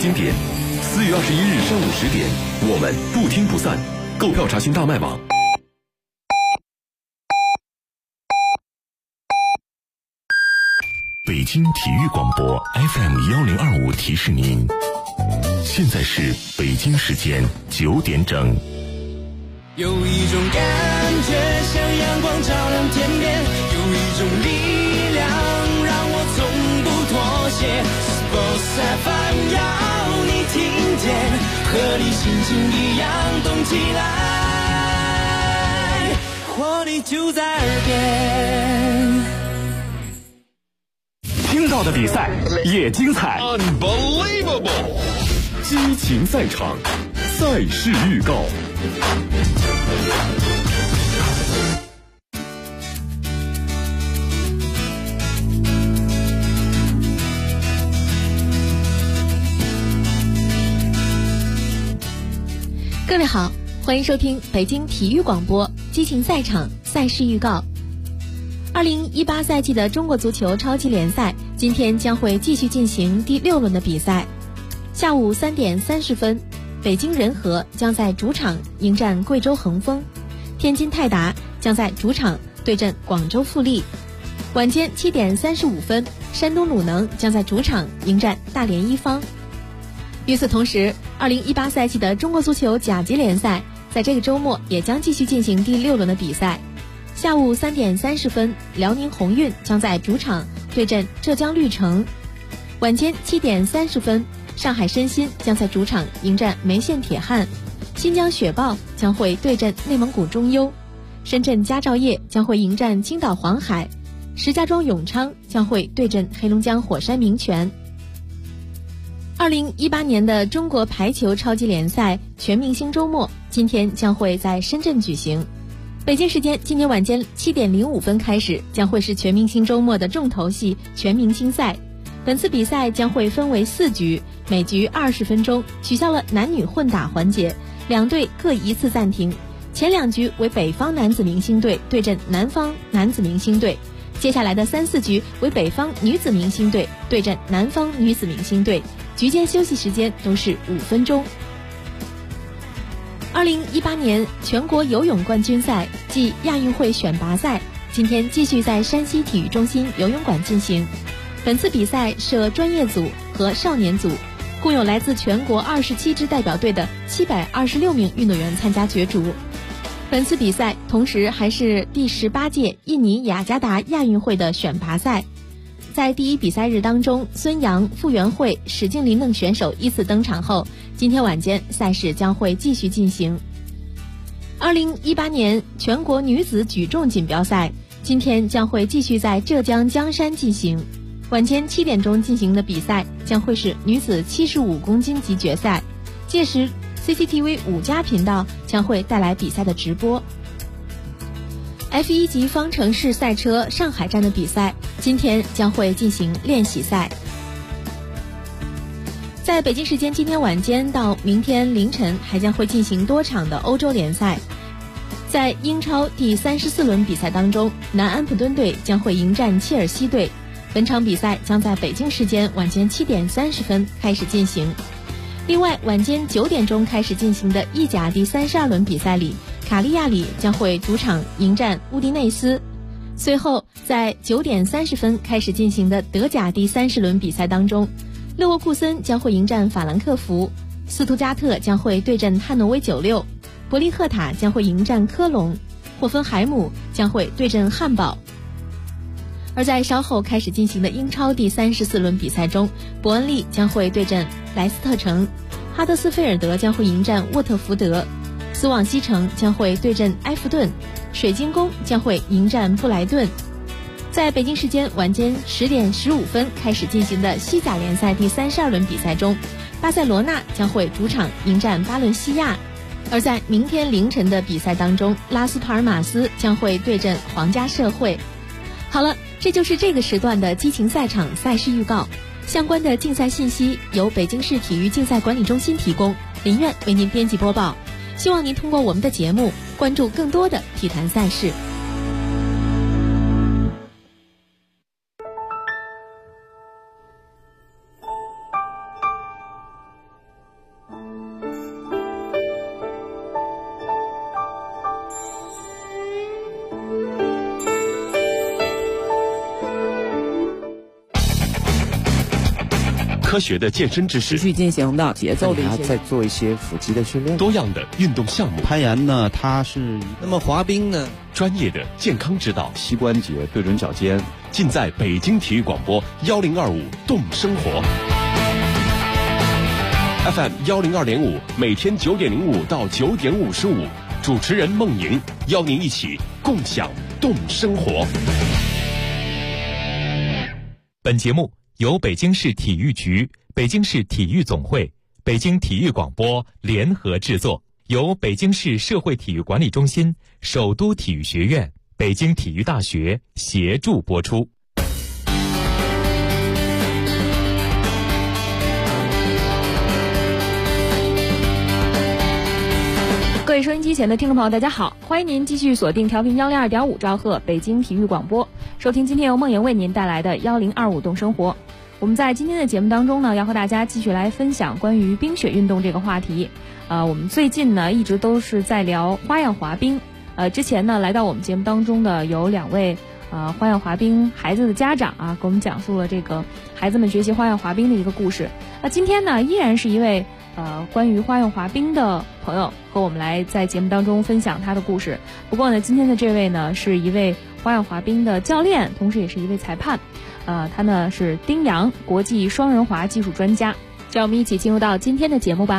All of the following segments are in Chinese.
经典。4月21日上午10点，我们不听不散。购票查询大麦网。北京体育广播 FM1025提示您，现在是北京时间9点整。 有一种感觉像阳光照亮天边，有一种力量让我从不妥协。Sports FM 要你听见，和你心情一样动起来，活力就在耳边。 听到的比赛也精彩 Unbelievable， 激情赛场，赛事预告。 各位好，欢迎收听北京体育广播激情赛场赛事预告。2018赛季的中国足球超级联赛今天将会继续进行第6轮的比赛。下午3点30分，北京人和将在主场迎战贵州恒丰，天津泰达将在主场对阵广州富力。晚间7点35分，山东鲁能将在主场迎战大连一方。与此同时，2018赛季的中国足球甲级联赛在这个周末也将继续进行第6轮的比赛。下午3点30分，辽宁宏运将在主场对阵浙江绿城。晚间7点30分，上海申鑫将在主场迎战梅县铁汉。新疆雪豹将会对阵内蒙古中优。深圳佳兆业将会迎战青岛黄海。石家庄永昌将会对阵黑龙江火山明泉。2018年的中国排球超级联赛全明星周末今天将会在深圳举行。北京时间今天晚间7点05分开始，将会是全明星周末的重头戏全明星赛。本次比赛将会分为4局，每局20分钟，取消了男女混打环节，两队各一次暂停。前2局为北方男子明星队对阵南方男子明星队，接下来的3、4局为北方女子明星队对阵南方女子明星队，局间休息时间都是5分钟。2018年全国游泳冠军赛暨亚运会选拔赛今天继续在山西体育中心游泳馆进行。本次比赛设专业组和少年组，共有来自全国27支代表队的726名运动员参加角逐。本次比赛同时还是第18届印尼雅加达亚运会的选拔赛。在第一比赛日当中，孙杨、傅园慧、史静林等选手依次登场后，今天晚间赛事将会继续进行。2018年全国女子举重锦标赛今天将会继续在浙江江山进行。晚间7点钟进行的比赛将会是女子75公斤级决赛，届时 CCTV 5+频道将会带来比赛的直播。F1 级方程式赛车上海站的比赛今天将会进行练习赛。在北京时间今天晚间到明天凌晨还将会进行多场的欧洲联赛。在英超第34轮比赛当中，南安普敦队将会迎战切尔西队。本场比赛将在北京时间晚间7点30分开始进行。另外，晚间9点钟开始进行的意甲第32轮比赛里，卡利亚里将会主场迎战乌迪内斯。随后在9点30分开始进行的德甲第30轮比赛当中，勒沃库森将会迎战法兰克福，斯图加特将会对阵汉诺威96，伯利赫塔将会迎战科隆，霍芬海姆将会对阵汉堡。而在稍后开始进行的英超第34轮比赛中，伯恩利将会对阵莱斯特城，哈德斯菲尔德将会迎战沃特福德，斯旺西城将会对阵埃弗顿，水晶宫将会迎战布莱顿。在北京时间晚间10点15分开始进行的西甲联赛第32轮比赛中，巴塞罗那将会主场迎战巴伦西亚。而在明天凌晨的比赛当中，拉斯帕尔马斯将会对阵皇家社会。好了，这就是这个时段的激情赛场赛事预告。相关的竞赛信息由北京市体育竞赛管理中心提供，林苑为您编辑播报。希望您通过我们的节目关注更多的体坛赛事。 科学的健身知识， 持续进行的节奏的一些， 再做一些腹肌的训练， 多样的运动项目。 攀岩呢，它是那么滑冰呢？ 专业的健康指导， 膝关节对准脚尖， 尽在北京体育广播1025动生活 FM 102.5，每天9点05到9点55，主持人孟莹邀您一起共享动生活。 本节目由北京市体育局、北京市体育总会、北京体育广播联合制作，由北京市社会体育管理中心、首都体育学院、北京体育大学协助播出。 各位收音机前的听众朋友，大家好，欢迎您继续锁定调频102.5兆赫北京体育广播，收听今天由梦莹为您带来的1025动生活。我们在今天的节目当中呢，要和大家继续来分享关于冰雪运动这个话题。我们最近呢一直都是在聊花样滑冰。之前呢来到我们节目当中的有2位花样滑冰孩子的家长啊，给我们讲述了这个孩子们学习花样滑冰的一个故事。那今天呢依然是一位关于花样滑冰的朋友和我们来在节目当中分享他的故事。不过呢，今天的这位呢是一位花样滑冰的教练，同时也是一位裁判。他呢是丁洋，国际双人滑技术专家。让我们一起进入到今天的节目吧。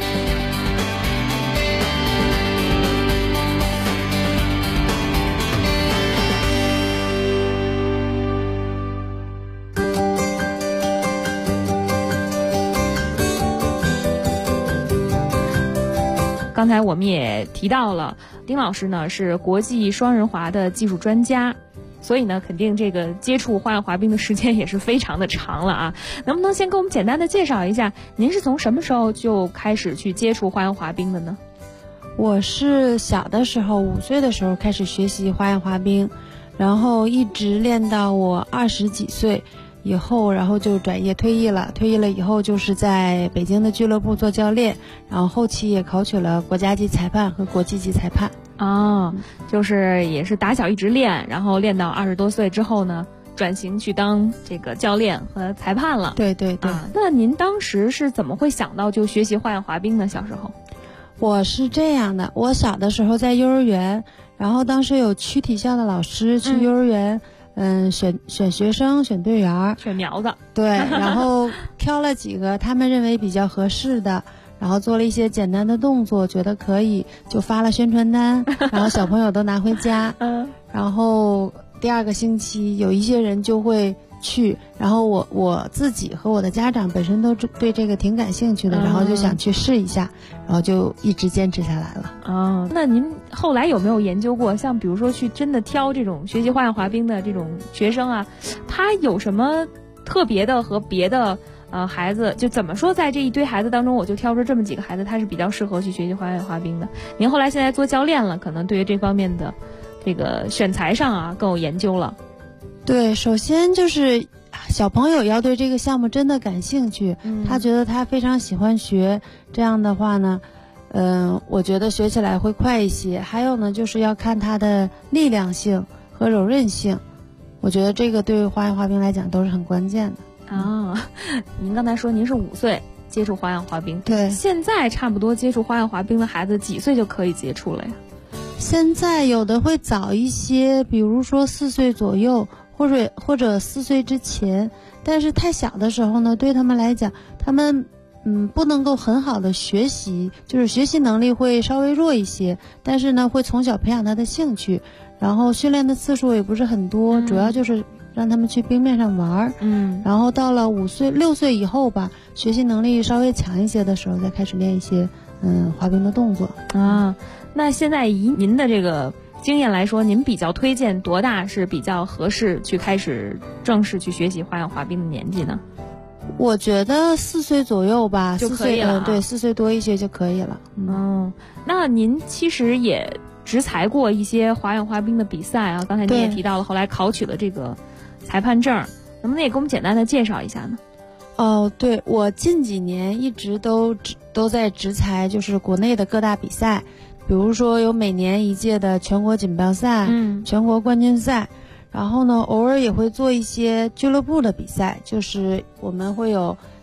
刚才我们也提到了，丁老师呢是国际双人滑的技术专家，所以呢肯定这个接触花样滑冰的时间也是非常的长了啊。能不能先给我们简单的介绍一下，您是从什么时候就开始去接触花样滑冰的呢？ 我是小的时候5岁的时候开始学习花样滑冰，然后一直练到我20几岁以后，然后就转业退役了以后就是在北京的俱乐部做教练，然后后期也考取了国家级裁判和国际级裁判。 就是也是打小一直练，然后练到20多岁之后呢转型去当这个教练和裁判了。 对对对。 那您当时是怎么会想到就学习花样滑冰呢？小时候我是这样的，我小的时候在幼儿园，然后当时有区体校的老师去幼儿园选学生，选队员， 选苗子。对， 然后挑了几个他们认为比较合适的，然后做了一些简单的动作，觉得可以，就发了宣传单，然后小朋友都拿回家。然后第2个星期有一些人就会去，然后我自己和我的家长本身都对这个挺感兴趣的，然后就想去试一下，然后就一直坚持下来了。 那您后来有没有研究过，像比如说去真的挑这种学习花样滑冰的这种学生啊，他有什么特别的和别的孩子，就怎么说在这一堆孩子当中我就挑出这么几个孩子他是比较适合去学习花样滑冰的？您后来现在做教练了，可能对于这方面的这个选材上啊更有研究了。 对，首先就是小朋友要对这个项目真的感兴趣，他觉得他非常喜欢学，这样的话呢我觉得学起来会快一些。还有呢就是要看他的力量性和柔韧性，我觉得这个对花样滑冰来讲都是很关键的。 您刚才说您是5岁接触花样滑冰， 对， 现在差不多接触花样滑冰的孩子几岁就可以接触了呀？ 现在有的会早一些，比如说4岁左右，或者4岁之前，但是太小的时候呢，对他们来讲，他们不能够很好的学习，就是学习能力会稍微弱一些，但是呢会从小培养他的兴趣，然后训练的次数也不是很多，主要就是让他们去冰面上玩。然后到了5岁6岁以后吧，学习能力稍微强一些的时候，再开始练一些滑冰的动作。 那现在以您的这个经验来说，您比较推荐多大是比较合适去开始正式去学习花样滑冰的年纪呢？ 我觉得4岁左右吧， 就可以了。 对，4岁多一些就可以了。 那您其实也执裁过一些花样滑冰的比赛啊，刚才您也提到了，后来考取了这个裁判证，能不能也给我们简单的介绍一下呢？ 对，我近几年一直都在执裁，就是国内的各大比赛，比如说有每年1届的全国锦标赛，全国冠军赛，然后呢偶尔也会做一些俱乐部的比赛，就是我们会有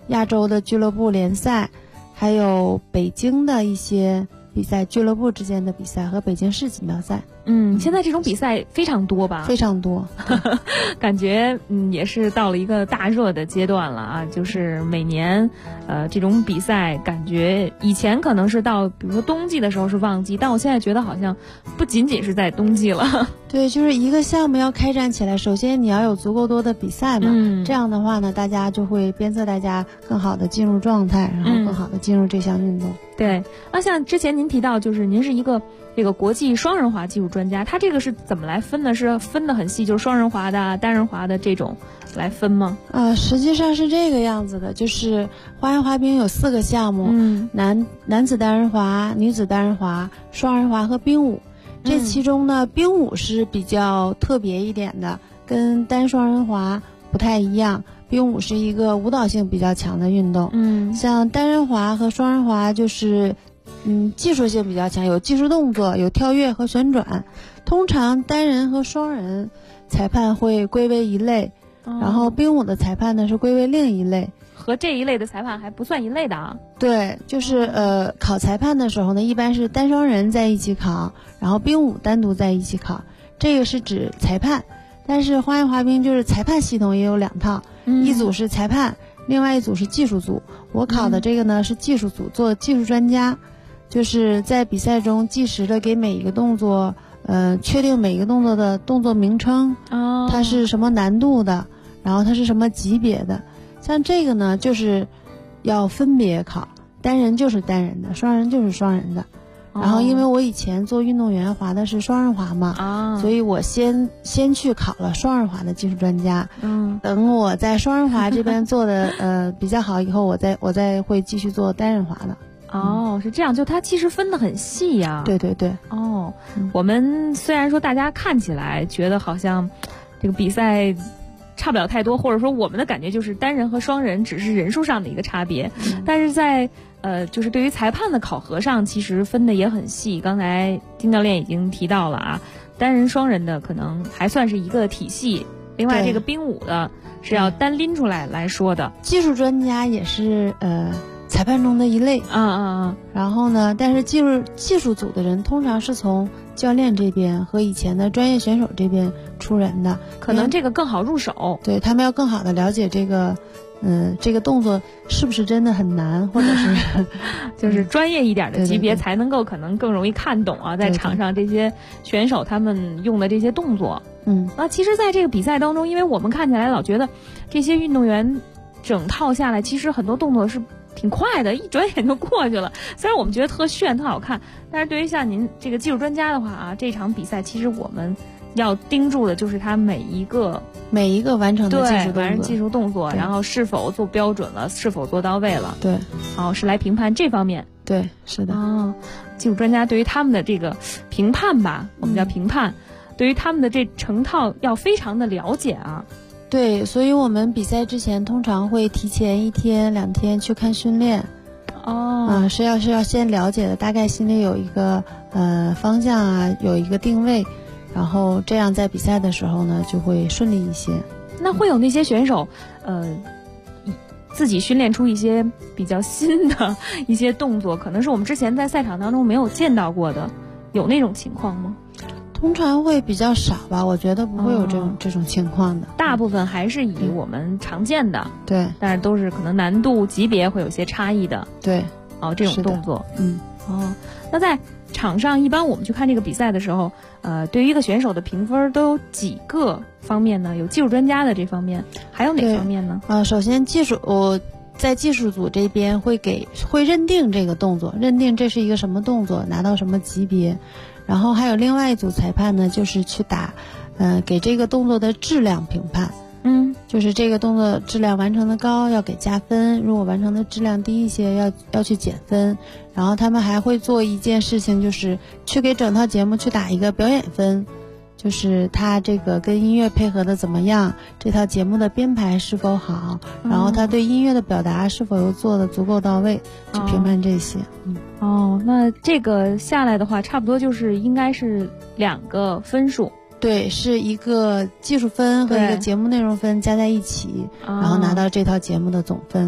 亚洲的俱乐部联赛，还有北京的一些比赛，俱乐部之间的比赛和北京市锦标赛。 现在这种比赛非常多吧？ 非常多， 感觉也是到了一个大热的阶段了啊！就是每年，这种比赛感觉以前可能是到比如说冬季的时候是旺季，但我现在觉得好像不仅仅是在冬季了。 对，就是一个项目要开展起来，首先你要有足够多的比赛嘛，这样的话呢，大家就会鞭策大家更好的进入状态，然后更好的进入这项运动。 对，那像之前您提到，就是您是一个这个国际双人滑技术专家，他这个是怎么来分的？是分得很细，就是双人滑的、单人滑的这种来分吗？ 实际上是这个样子的，就是花样滑冰有4个项目，男子单人滑、女子单人滑、双人滑和冰舞。这其中呢，冰舞是比较特别一点的，跟单双人滑不太一样。冰舞是一个舞蹈性比较强的运动，像单人滑和双人滑就是技术性比较强，有技术动作，有跳跃和旋转。通常单人和双人裁判会归为一类，然后冰舞的裁判呢是归为另一类。 和这一类的裁判还不算一类的啊？ 对，就是考裁判的时候呢，一般是单双人在一起考，然后冰舞单独在一起考，这个是指裁判。但是花样滑冰就是裁判系统也有2套，一组是裁判，另外一组是技术组。我考的这个呢是技术组，做技术专家，就是在比赛中计时的给每一个动作，确定每一个动作的动作名称，它是什么难度的，然后它是什么级别的。像这个呢，就是要分别考，单人就是单人的，双人就是双人的。然后因为我以前做运动员滑的是双人滑嘛，所以我先去考了双人滑的技术专家。等我在双人滑这边做的比较好以后，我再会继续做单人滑的。 是这样，就它其实分得很细呀。 对对对。 我们虽然说大家看起来觉得好像这个比赛差不了太多，或者说我们的感觉就是单人和双人只是人数上的一个差别，但是在就是对于裁判的考核上，其实分的也很细。刚才丁教练已经提到了啊，单人双人的可能还算是一个体系，另外这个冰舞的是要单拎出来说的。 技术专家也是裁判中的一类。然后呢，但是技术组的人通常是从教练这边和以前的专业选手这边出人的， 可能这个更好入手。 对，他们要更好的了解这个动作是不是真的很难，或者是就是专业一点的级别才能够可能更容易看懂啊，在场上这些选手他们用的这些动作。那其实在这个比赛当中，因为我们看起来老觉得这些运动员整套下来，其实很多动作是挺快的，一转眼就过去了。虽然我们觉得特炫特好看，但是对于像您这个技术专家的话啊，这场比赛其实我们要盯住的就是他每一个完成的技术动作，然后是否做标准了，是否做到位了。 对， 是来评判这方面。 对，是的。 技术专家对于他们的这个评判吧，我们叫评判，对于他们的这成套要非常的了解啊。 对，所以我们比赛之前通常会提前1天2天去看训练。是要先了解的，大概心里有一个方向啊，有一个定位，然后这样在比赛的时候呢就会顺利一些。 那会有那些选手自己训练出一些比较新的一些动作，可能是我们之前在赛场当中没有见到过的，有那种情况吗？ 通常会比较少吧，我觉得不会有这种情况的， 大部分还是以我们常见的， 对， 但是都是可能难度级别会有些差异的， 对， 这种动作，那在场上一般我们去看这个比赛的时候，对于一个选手的评分都有几个方面呢？有技术专家的这方面，还有哪方面呢？ 首先我在技术组这边会认定这个动作，认定这是一个什么动作，拿到什么级别。然后还有另外一组裁判呢，就是去给这个动作的质量评判。就是这个动作质量完成的高要给加分，如果完成的质量低一些要去减分。然后他们还会做一件事情，就是去给整套节目去打一个表演分，就是他这个跟音乐配合的怎么样，这套节目的编排是否好，然后他对音乐的表达是否又做得足够到位，去评判这些。 那这个下来的话，差不多就是应该是2个分数。 对，是一个技术分和一个节目内容分加在一起，然后拿到这套节目的总分。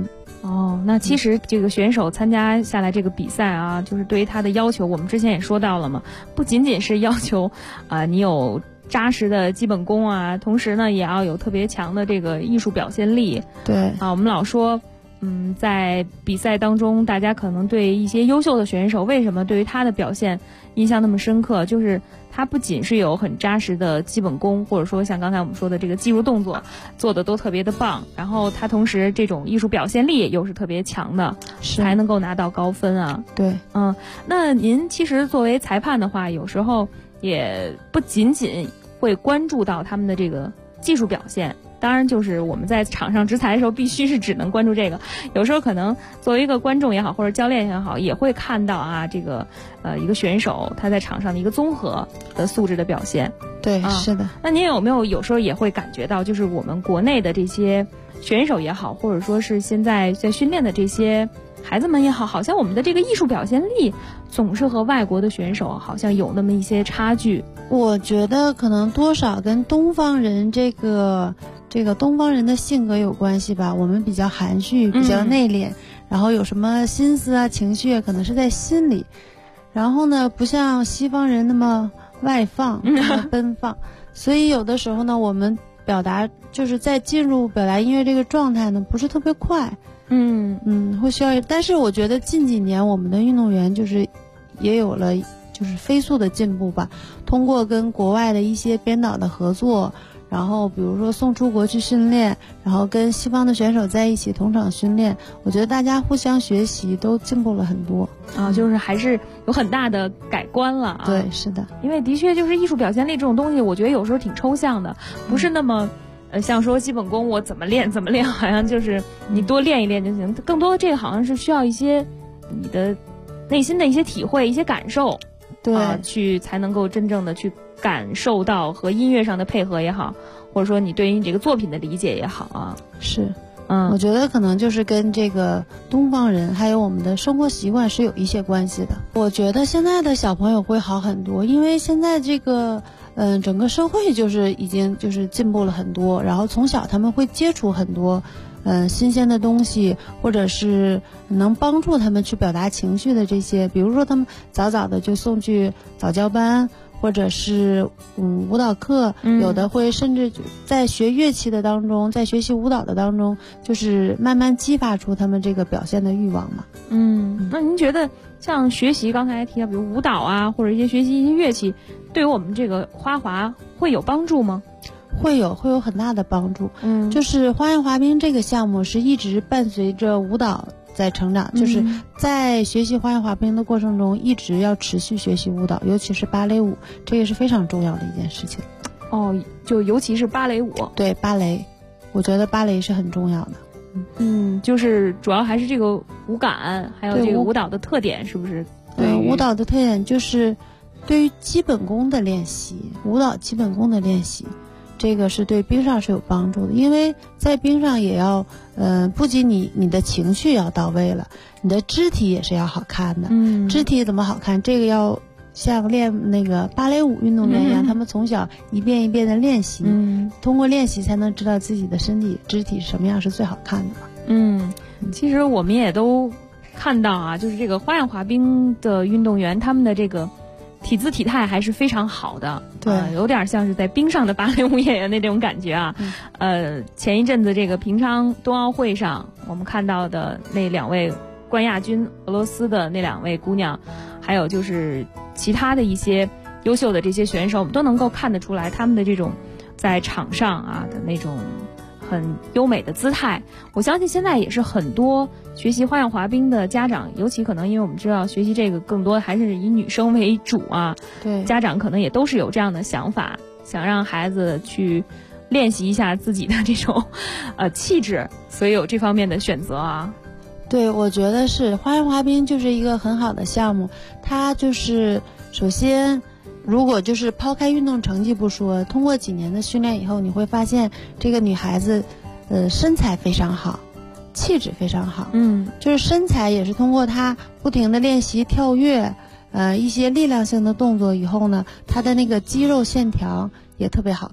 哦，那其实这个选手参加下来这个比赛啊，就是对于他的要求，我们之前也说到了嘛，不仅仅是要求你有扎实的基本功啊，同时呢也要有特别强的这个艺术表现力。 对啊，我们老说在比赛当中，大家可能对一些优秀的选手，为什么对于他的表现印象那么深刻，就是他不仅是有很扎实的基本功，或者说像刚才我们说的这个技术动作做的都特别的棒，然后他同时这种艺术表现力又是特别强的，才能够拿到高分啊。 对， 那您其实作为裁判的话，有时候也不仅仅会关注到他们的这个技术表现，当然就是我们在场上执裁的时候必须是只能关注这个，有时候可能作为一个观众也好，或者教练也好，也会看到啊这个一个选手他在场上的一个综合的素质的表现。 对，是的。 那您有时候也会感觉到，就是我们国内的这些选手也好，或者说是现在在训练的这些孩子们也好，好像我们的这个艺术表现力总是和外国的选手好像有那么一些差距。 我觉得可能多少跟东方人这个东方人的性格有关系吧。我们比较含蓄，比较内敛，然后有什么心思啊情绪可能是在心里，然后呢不像西方人那么外放那么奔放，所以有的时候呢我们表达就是在进入表达音乐这个状态呢不是特别快。会需要，但是我觉得近几年我们的运动员就是也有了就是飞速的进步吧，通过跟国外的一些编导的合作，然后比如说送出国去训练，然后跟西方的选手在一起同场训练，我觉得大家互相学习都进步了很多啊，就是还是有很大的改观了啊。 对，是的， 因为的确就是艺术表现力这种东西，我觉得有时候挺抽象的，不是那么像说基本功我怎么练，好像就是你多练一练就行。更多的这个好像是需要一些你的内心的一些体会、一些感受， 对， 去才能够真正的去感受到和音乐上的配合也好，或者说你对于你这个作品的理解也好啊。 是，我觉得可能就是跟这个东方人还有我们的生活习惯是有一些关系的。我觉得现在的小朋友会好很多，因为现在这个整个社会就是已经就是进步了很多，然后从小他们会接触很多新鲜的东西，或者是能帮助他们去表达情绪的这些，比如说他们早早的就送去早教班，或者是舞蹈课，有的会甚至在学乐器的当中，在学习舞蹈的当中，就是慢慢激发出他们这个表现的欲望嘛。 那您觉得像学习刚才提到比如舞蹈啊，或者一些学习一些乐器，对于我们这个花滑会有帮助吗？ 会有很大的帮助。就是花样滑冰这个项目是一直伴随着舞蹈在成长，就是在学习花样滑冰的过程中一直要持续学习舞蹈，尤其是芭蕾舞，这个是非常重要的一件事情。 就尤其是芭蕾舞。 对，芭蕾，我觉得芭蕾是很重要的。 就是主要还是这个舞感，还有这个舞蹈的特点，是不是？ 舞蹈的特点就是对于基本功的练习，舞蹈基本功的练习，这个是对冰上是有帮助的。因为在冰上也要不仅你的情绪要到位了，你的肢体也是要好看的。肢体怎么好看，这个要像练那个芭蕾舞运动员一样，他们从小一遍一遍的练习，通过练习才能知道自己的身体肢体什么样是最好看的嘛。 其实我们也都看到啊，就是这个花样滑冰的运动员，他们的这个体姿体态还是非常好的。 对， 有点像是在冰上的芭蕾舞演员那种感觉啊。前一阵子这个平昌冬奥会上，我们看到的那2位冠亚军，俄罗斯的那2位姑娘，还有就是其他的一些优秀的这些选手，我们都能够看得出来他们的这种在场上啊的那种很优美的姿态。我相信现在也是很多学习花样滑冰的家长，尤其可能因为我们知道学习这个更多还是以女生为主啊， 对， 家长可能也都是有这样的想法，想让孩子去练习一下自己的这种气质，所以有这方面的选择啊。 对，我觉得是花样滑冰就是一个很好的项目。它就是首先如果就是抛开运动成绩不说，通过几年的训练以后，你会发现这个女孩子身材非常好，气质非常好。就是身材也是通过她不停的练习跳跃一些力量性的动作以后呢，她的那个肌肉线条也特别好看。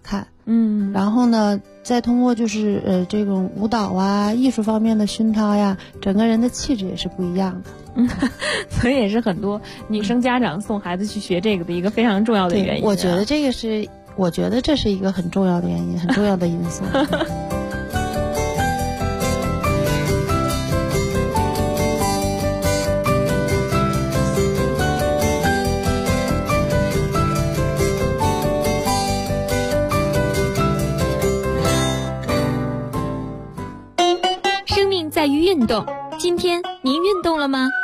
然后呢，再通过就是这种舞蹈啊、艺术方面的熏陶呀，整个人的气质也是不一样的。 所以也是很多女生家长送孩子去学这个的一个非常重要的原因。 我觉得这是一个很重要的原因，很重要的因素。 生命在于运动，今天您运动了吗？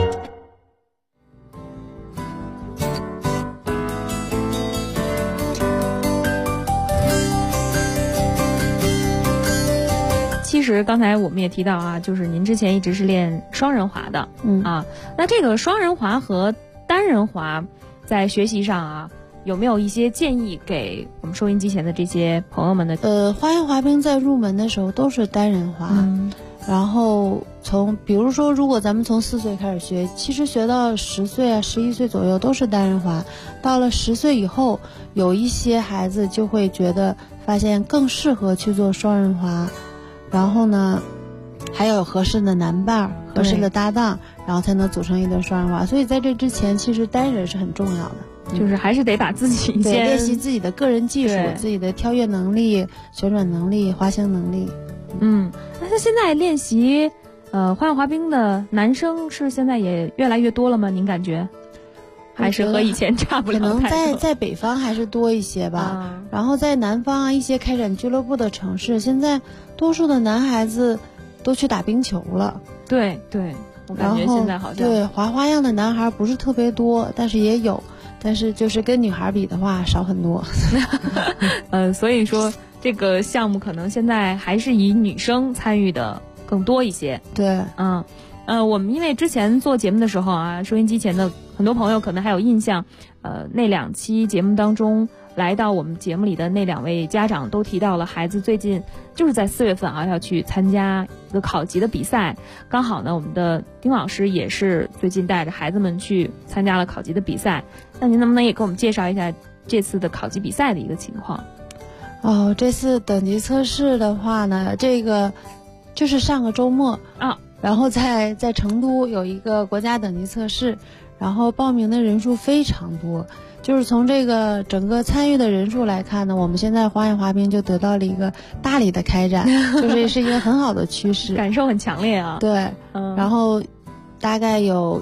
其实刚才我们也提到啊，就是您之前一直是练双人滑的，那这个双人滑和单人滑在学习上啊，有没有一些建议给我们收音机前的这些朋友们的？ 花样滑冰在入门的时候都是单人滑，然后比如说如果咱们从4岁开始学，其实学到10岁啊、11岁左右都是单人滑，到了10岁以后，有一些孩子就会发现更适合去做双人滑。然后呢，还有合适的男伴、合适的搭档，然后才能组成一对双人滑。所以在这之前，其实单人是很重要的， 就是还是得把自己先练习自己的个人技术、自己的跳跃能力、旋转能力、滑行能力。 那他现在练习花样滑冰的男生是现在也越来越多了吗？您感觉？还是和以前差不了太多？ 可能在北方还是多一些吧。然后在南方啊，一些开展俱乐部的城市，现在多数的男孩子都去打冰球了。 对，我感觉现在好像对滑花样的男孩不是特别多，但是也有，但是就是跟女孩比的话少很多。 所以说这个项目可能现在还是以女生参与的更多一些。 对， 我们因为之前做节目的时候啊，收音机前的很多朋友可能还有印象，那2期节目当中来到我们节目里的那2位家长都提到了孩子最近就是在4月份啊要去参加一个考级的比赛，刚好呢我们的丁老师也是最近带着孩子们去参加了考级的比赛，那您能不能也给我们介绍一下这次的考级比赛的一个情况？ 这次等级测试的话呢，这个就是上个周末然后在成都有一个国家等级测试，然后报名的人数非常多，就是从这个整个参与的人数来看呢，我们现在花样滑冰就得到了一个大力的开展，就是是一个很好的趋势， 感受很强烈啊。 对，然后大概有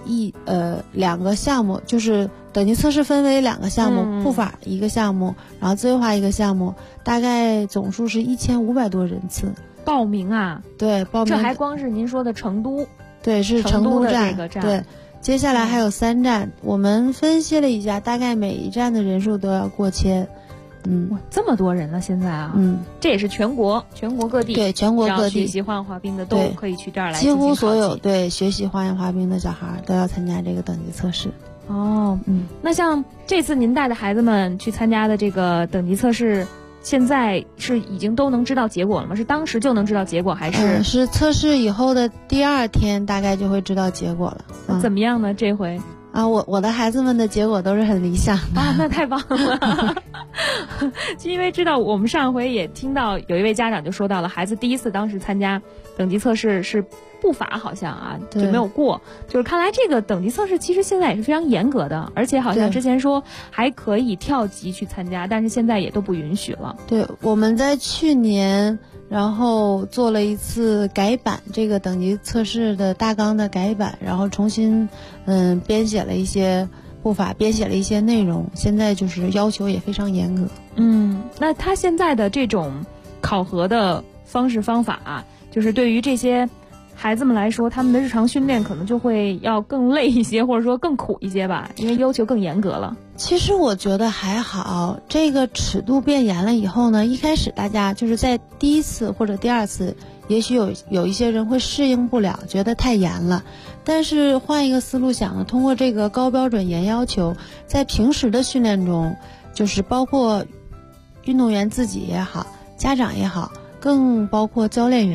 2个项目，就是等级测试分为2个项目，步法一个项目，然后自由滑一个项目，大概总数是1500多人次。 报名啊？ 对，报名。 这还光是您说的成都？ 对，是成都站。 这个站。 对，接下来还有3站，我们分析了一下，大概每一站的人数都要过千。 哇，这么多人了现在啊！这也是全国各地， 对，全国各地学习花样滑冰的都可以去这儿来。 几乎所有学习花样滑冰的小孩都要参加这个等级测试。 那像这次您带着孩子们去参加的这个等级测试，现在是已经都能知道结果了吗？是当时就能知道结果，还是？ 是测试以后的第2天大概就会知道结果了。 怎么样呢？这回？ 我的孩子们的结果都是很理想的那太棒了。就因为知道我们上回也听到有一位家长就说到了，孩子第一次当时参加等级测试是步法好像就没有过，就是看来这个等级测试其实现在也是非常严格的，而且好像之前说还可以跳级去参加，但是现在也都不允许了。 对，我们在去年然后做了一次改版，这个等级测试的大纲的改版，然后重新编写了一些步法，编写了一些内容，现在就是要求也非常严格。 那他现在的这种考核的方式方法就是对于这些孩子们来说，他们的日常训练可能就会要更累一些，或者说更苦一些吧，因为要求更严格了。 其实我觉得还好，这个尺度变严了以后呢，一开始大家就是在第1次或者第2次，也许有一些人会适应不了，觉得太严了。但是换一个思路想呢，通过这个高标准严要求，在平时的训练中，就是包括运动员自己也好，家长也好，更包括教练员，他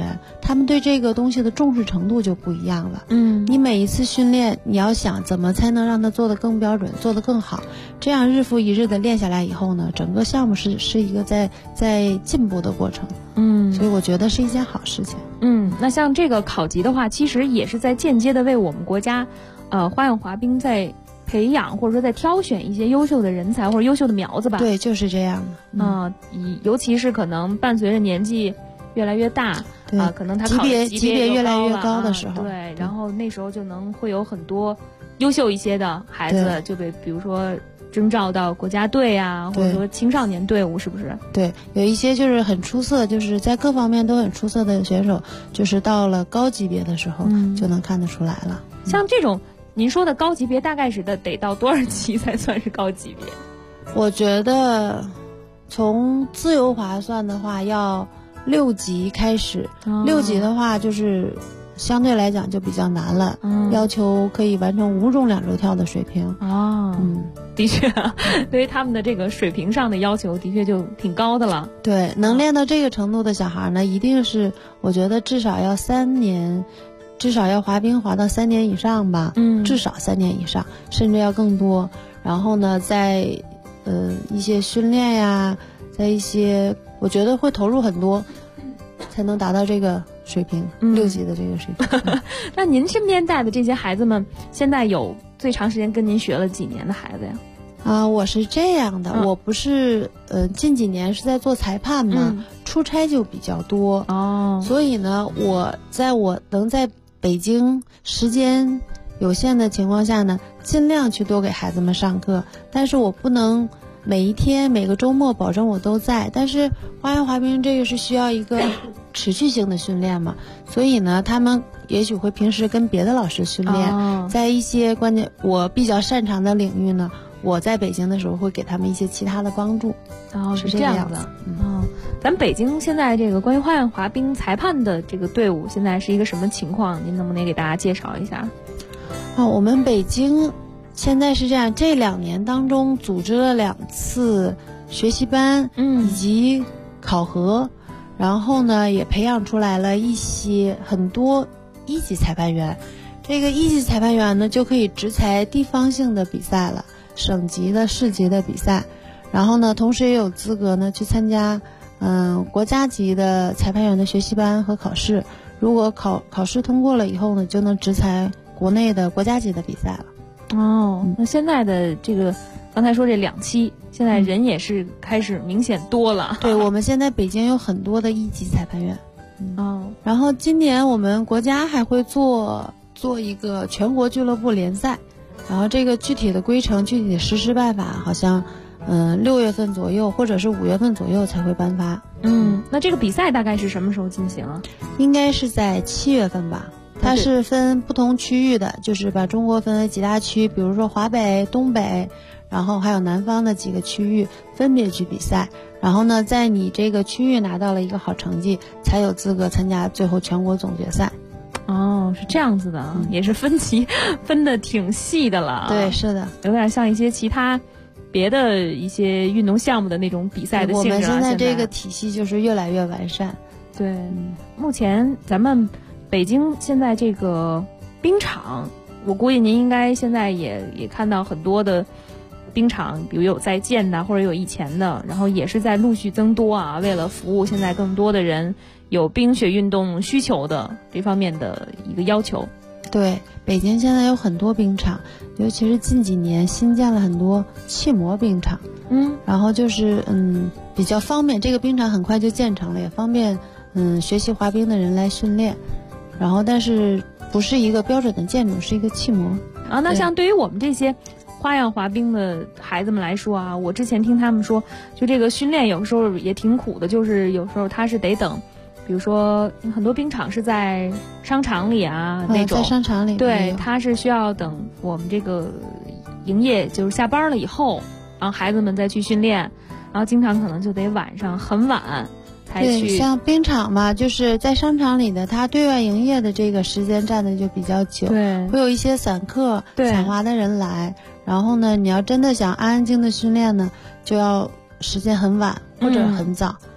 他们对这个东西的重视程度就不一样了。你每一次训练，你要想怎么才能让它做得更标准，做得更好，这样日复一日的练下来以后呢，整个项目是一个在进步的过程。所以我觉得是一件好事情。 那像这个考级的话，其实也是在间接的为我们国家花样滑冰在培养或者说在挑选一些优秀的人才或者优秀的苗子吧。 对，就是这样的。 尤其是可能伴随着年纪越来越大可能他考的级别越来越高的时候， 对，然后那时候就能会有很多优秀一些的孩子就被比如说征召到国家队啊，或者说青少年队伍，是不是？ 对，有一些就是很出色，就是在各方面都很出色的选手，就是到了高级别的时候就能看得出来了。 像这种您说的高级别，大概是得到多少级才算是高级别？ 我觉得从自由滑算的话，要6级开始。6级的话就是相对来讲就比较难了，要求可以完成5种2轴跳的水平。 的确，对于他们的这个水平上的要求，的确就挺高的了。 对，能练到这个程度的小孩呢，一定是我觉得至少要3年，至少要滑冰滑到3年以上吧。至少3年以上，甚至要更多。然后呢，在一些训练呀，在一些我觉得会投入很多，才能达到这个水平，6级的这个水平。 那您身边带的这些孩子们，现在有最长时间跟您学了几年的孩子呀？ 我是这样的，我不是近几年是在做裁判嘛，出差就比较多所以呢，我能在北京时间有限的情况下呢，尽量去多给孩子们上课，但是我不能每一天每个周末保证我都在。但是花样滑冰这个是需要一个持续性的训练嘛，所以呢，他们也许会平时跟别的老师训练，在一些关键我比较擅长的领域呢，我在北京的时候会给他们一些其他的帮助。 是这样的。咱北京现在这个关于花样滑冰裁判的这个队伍现在是一个什么情况？您能不能给大家介绍一下？ 我们北京现在是这样，这2年当中组织了2次学习班，以及考核，然后呢也培养出来了很多1级裁判员。这个1级裁判员呢就可以直裁地方性的比赛了，省级的市级的比赛，然后呢同时也有资格呢去参加国家级的裁判员的学习班和考试。如果考试通过了以后呢，就能直裁国内的国家级的比赛了。 那现在的这个刚才说这2期，现在人也是开始明显多了。 对，我们现在北京有很多的1级裁判员。然后今年我们国家还会做一个全国俱乐部联赛，然后这个具体的规程、具体的实施办法，好像6月份左右或者是5月份左右才会颁发。 那这个比赛大概是什么时候进行啊？ 应该是在7月份吧。它是分不同区域的，就是把中国分为几大区，比如说华北、东北，然后还有南方的几个区域分别去比赛。然后呢，在你这个区域拿到了一个好成绩，才有资格参加最后全国总决赛。 是这样子的，也是分级分得挺细的了。 对，是的， 有点像一些其他别的一些运动项目的那种比赛的性质。 我们现在这个体系就是越来越完善。 对，目前咱们北京现在这个冰场，我估计您应该现在也看到很多的冰场，比如有在建的或者有以前的，然后也是在陆续增多啊，为了服务现在更多的人有冰雪运动需求的这方面的一个要求。 对，北京现在有很多冰场，尤其是近几年新建了很多气模冰场。然后就是比较方便，这个冰场很快就建成了，也方便学习滑冰的人来训练。然后但是不是一个标准的建筑，是一个气模。 那像对于我们这些花样滑冰的孩子们来说啊，我之前听他们说，就这个训练有时候也挺苦的，就是有时候他是得等，比如说很多冰场是在商场里啊那种， 在商场里， 对，他是需要等我们这个营业就是下班了以后，然后孩子们再去训练，然后经常可能就得晚上很晚才去。 对，像冰场嘛，就是在商场里的，它对外营业的这个时间占的就比较久， 对， 会有一些散客、散滑的人来，然后呢，你要真的想安安静的训练呢，就要时间很晚或者很早。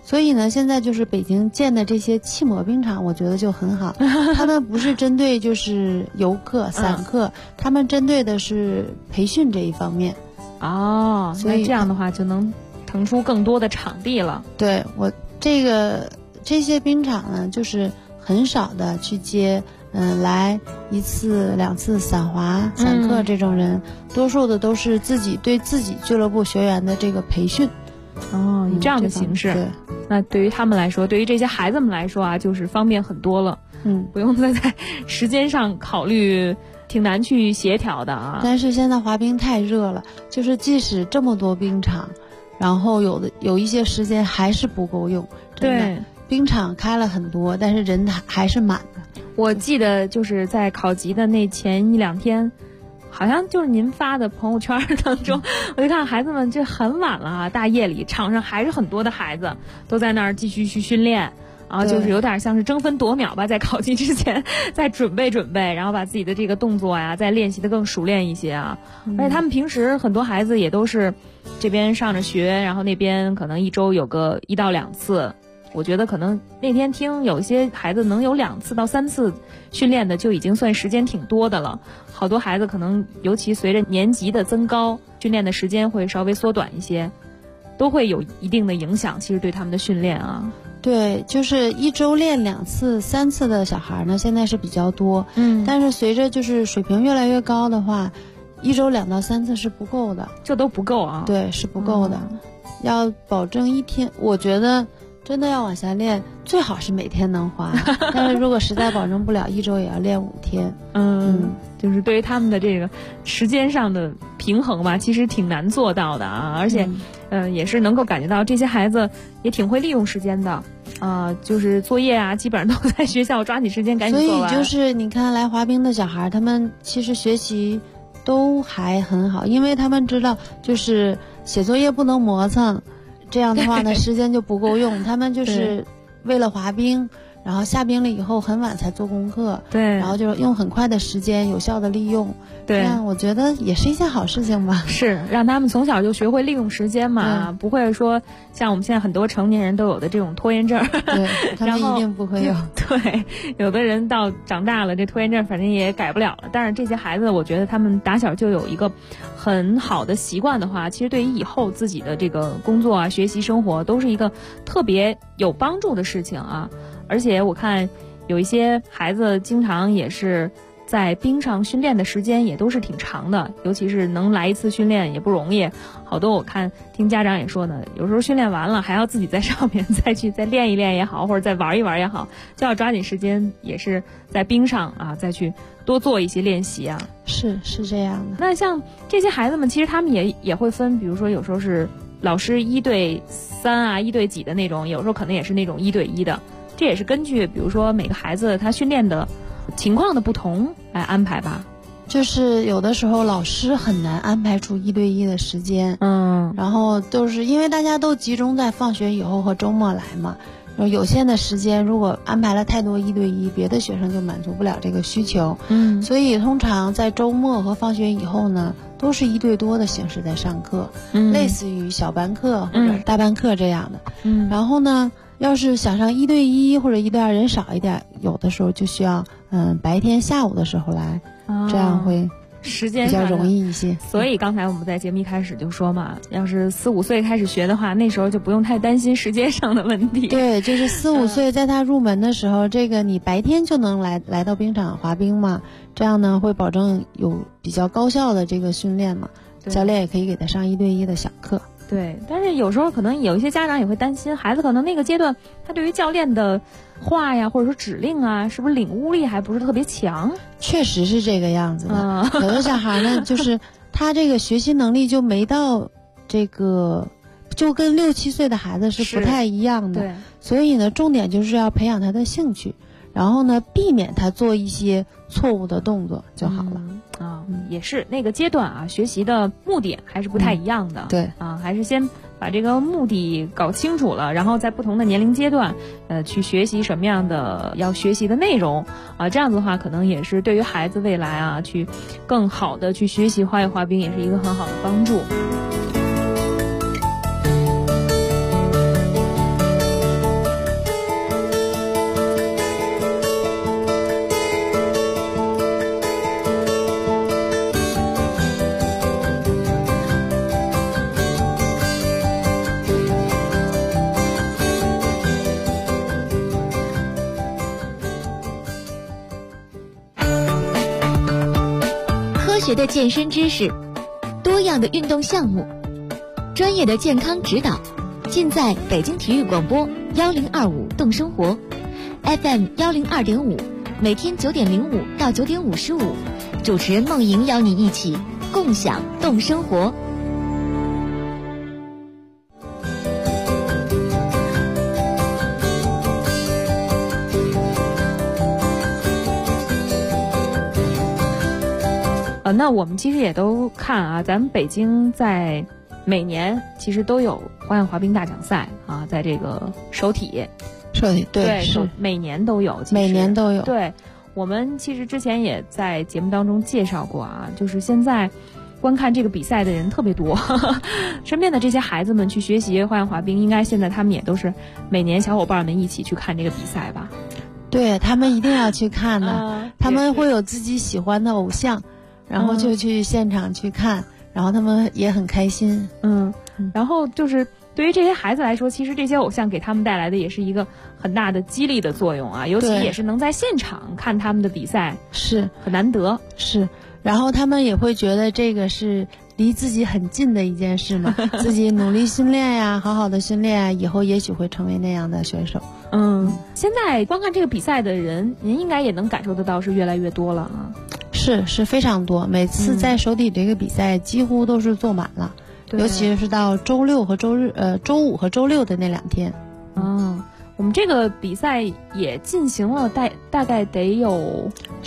所以呢，现在就是北京建的这些气模冰场，我觉得就很好。他们不是针对就是游客、散客，他们针对的是培训这一方面。 哦，所以这样的话就能腾出更多的场地了。 对，我这些冰场呢，就是很少的去接来1次2次散客这种人，多数的都是对自己俱乐部学员的这个培训。 哦，以这样的形式， 对， 那对于他们来说，对于这些孩子们来说啊，就是方便很多了。不用再在时间上考虑，挺难去协调的啊。 但是现在滑冰太热了，就是即使这么多冰场，然后有一些时间还是不够用。真的， 对， 冰场开了很多，但是人还是满的。 我记得就是在考级的那前1-2天。好像就是您发的朋友圈当中，我就看孩子们这很晚了啊，大夜里场上还是很多的孩子都在那儿继续去训练，然后就是有点像是争分夺秒吧，在考级之前再准备，然后把自己的这个动作呀再练习的更熟练一些啊。而且他们平时很多孩子也都是这边上着学，然后那边可能1周有个1到2次。我觉得可能那天听有一些孩子能有2次到3次训练的，就已经算时间挺多的了。好多孩子可能尤其随着年级的增高，训练的时间会稍微缩短一些，都会有一定的影响，其实对他们的训练啊。 对，就是1周练2次、3次的小孩呢，现在是比较多。但是随着就是水平越来越高的话，1周2到3次是不够的， 这都不够啊。 对，是不够的。要保证1天，我觉得真的要往下练，最好是每天能滑。但是如果实在保证不了，1周也要练5天。 就是对于他们的这个时间上的平衡吧，其实挺难做到的啊。而且，也是能够感觉到这些孩子也挺会利用时间的。就是作业啊，基本上都在学校抓紧时间赶紧做完。 所以就是你看来滑冰的小孩，他们其实学习都还很好，因为他们知道就是写作业不能磨蹭。这样的话呢，时间就不够用。他们就是为了滑冰，然后下冰了以后很晚才做功课， 对， 然后就用很快的时间有效的利用。 对， 那我觉得也是一件好事情吧。 是让他们从小就学会利用时间嘛，不会说像我们现在很多成年人都有的这种拖延症。 对，他们一定不会有。 对，有的人到长大了，这拖延症反正也改不了了。但是这些孩子，我觉得他们打小就有一个很好的习惯的话，其实对于以后自己的这个工作啊、学习、生活都是一个特别有帮助的事情啊。而且我看有一些孩子经常也是在冰上训练的时间也都是挺长的，尤其是能来1次训练也不容易。好多我看听家长也说呢，有时候训练完了还要自己在上面再练一练也好，或者再玩一玩也好，就要抓紧时间，也是在冰上啊再去多做一些练习啊。 是这样的。 那像这些孩子们，其实他们也会分，比如说有时候是老师1对3啊1对几的那种，有时候可能也是那种1对1的。这也是根据比如说每个孩子他训练的情况的不同来安排吧。 就是有的时候老师很难安排出1对1的时间，然后都是因为大家都集中在放学以后和周末来嘛，然后有限的时间如果安排了太多1对1，别的学生就满足不了这个需求。所以通常在周末和放学以后呢，都是1对多的形式在上课，类似于小班课或者大班课这样的。然后呢，要是想上1对1或者1对2人少一点，有的时候就需要白天下午的时候来，这样会时间比较容易一些。 所以刚才我们在节目一开始就说嘛，要是4、5岁开始学的话，那时候就不用太担心时间上的问题。 对，就是4、5岁在他入门的时候，这个你白天就能来到冰场滑冰嘛，这样呢会保证有比较高效的这个训练嘛，教练也可以给他上1对1的小课。 对，但是有时候可能有一些家长也会担心，孩子可能那个阶段他对于教练的话呀或者说指令啊，是不是领悟力还不是特别强？ 确实是这个样子的。有的小孩呢，就是他这个学习能力就没到这个，就跟6、7岁的孩子是不太一样的。 对， 所以呢，重点就是要培养他的兴趣，然后呢，避免他做一些错误的动作就好了。 也是那个阶段啊，学习的目的还是不太一样的。 对啊，还是先把这个目的搞清楚了，然后在不同的年龄阶段，去学习什么样的要学习的内容啊，这样子的话，可能也是对于孩子未来啊，去更好的去学习花样滑冰，也是一个很好的帮助。 学的健身知识，多样的运动项目，专业的健康指导，尽在北京体育广播1025动生活 FM 102.5，每天9点05到9点55，主持人梦莹邀你一起共享动生活。 那我们其实也都看啊，咱们北京在每年其实都有花样滑冰大奖赛啊，在这个首体对是每年都有， 每年都有。 对，我们其实之前也在节目当中介绍过啊，就是现在观看这个比赛的人特别多，身边的这些孩子们去学习花样滑冰，应该现在他们也都是每年小伙伴们一起去看这个比赛吧？ 对，他们一定要去看的，他们会有自己喜欢的偶像。然后就去现场去看，然后他们也很开心。 然后就是对于这些孩子来说，其实这些偶像给他们带来的也是一个很大的激励的作用啊，尤其也是能在现场看他们的比赛， 是很难得。 是，然后他们也会觉得这个是离自己很近的一件事嘛，自己努力训练呀，好好的训练啊，以后也许会成为那样的选手。 现在观看这个比赛的人，您应该也能感受得到是越来越多了啊。 是非常多，每次在首体这个比赛几乎都是坐满了，尤其是到周六和周日，周五和周六的那2天。 我们这个比赛也进行了大概得有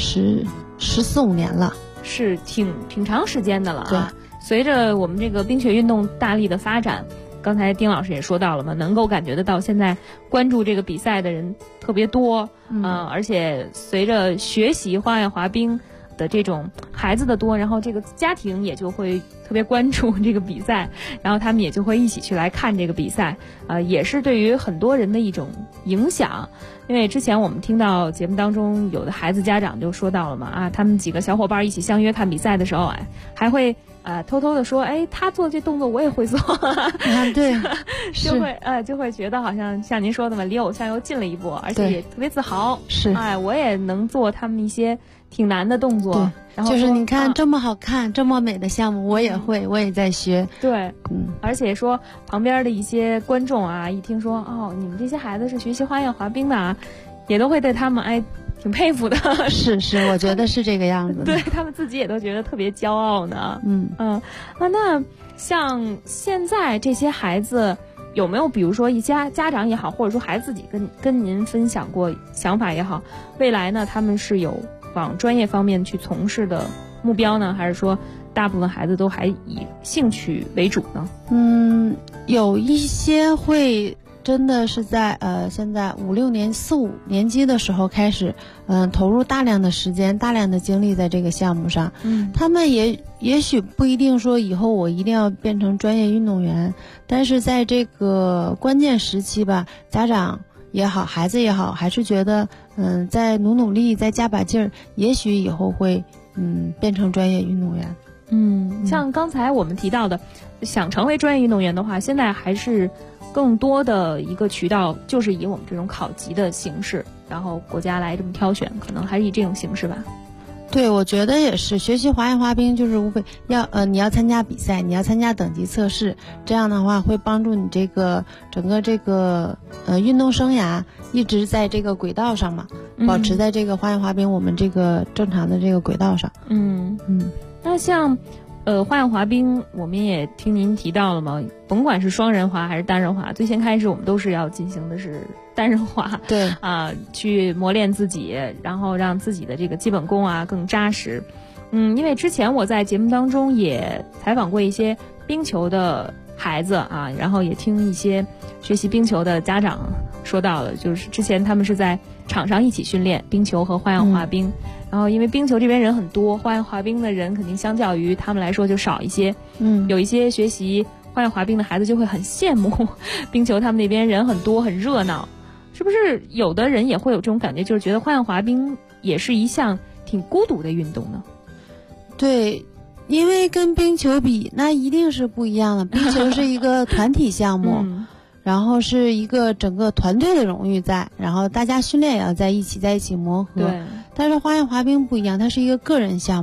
14、15年了， 是挺长时间的了啊。 对， 随着我们这个冰雪运动大力的发展，刚才丁老师也说到了嘛，能够感觉得到现在关注这个比赛的人特别多，而且随着学习花样滑冰的这种孩子的多，然后这个家庭也就会特别关注这个比赛，然后他们也就会一起去来看这个比赛，也是对于很多人的一种影响。因为之前我们听到节目当中有的孩子家长就说到了嘛，他们几个小伙伴一起相约看比赛的时候，还会偷偷的说，他做这动作我也会做， 对， 就会觉得好像您说的嘛，离偶像又近了一步，而且也特别自豪， 是， 我也能做他们一些挺难的动作，然后就是你看这么好看、这么美的项目，我也会，我也在学。 对，而且说旁边的一些观众啊，一听说你们这些孩子是学习花样滑冰的啊，也都会对他们挺佩服的。 是，我觉得是这个样子。 对，他们自己也都觉得特别骄傲呢。那像现在这些孩子，有没有比如说一家长也好，或者说孩子自己跟您分享过想法也好，未来呢他们是有往专业方面去从事的目标呢，还是说大部分孩子都还以兴趣为主呢？ 有一些会真的是在现在5、6年、4、5年级的时候开始，投入大量的时间、大量的精力在这个项目上。他们也许不一定说以后我一定要变成专业运动员，但是在这个关键时期吧，家长也好，孩子也好，还是觉得再努力，再加把劲儿，也许以后会变成专业运动员。 像刚才我们提到的，想成为专业运动员的话，现在还是更多的一个渠道就是以我们这种考级的形式，然后国家来这么挑选，可能还是以这种形式吧。 对，我觉得也是，学习花样滑冰就是无非你要参加比赛，你要参加等级测试，这样的话会帮助你这个整个这个运动生涯一直在这个轨道上嘛，保持在这个花样滑冰我们这个正常的这个轨道上。 那像花样滑冰，我们也听您提到了嘛，甭管是双人滑还是单人滑，最先开始我们都是要进行的是单人滑， 对去磨练自己，然后让自己的这个基本功更扎实。因为之前我在节目当中也采访过一些冰球的孩子然后也听一些学习冰球的家长说到了，就是之前他们是在场上一起训练冰球和花样滑冰，然后因为冰球这边人很多，花样滑冰的人肯定相较于他们来说就少一些。有一些学习花样滑冰的孩子就会很羡慕冰球，他们那边人很多很热闹，是不是有的人也会有这种感觉，就是觉得花样滑冰也是一项挺孤独的运动呢？ 对，因为跟冰球比那一定是不一样的，冰球是一个团体项目然后是一个整个团队的荣誉在，然后大家训练也要在一起磨合。 对， 但是花样滑冰不一样，它是一个个人项目，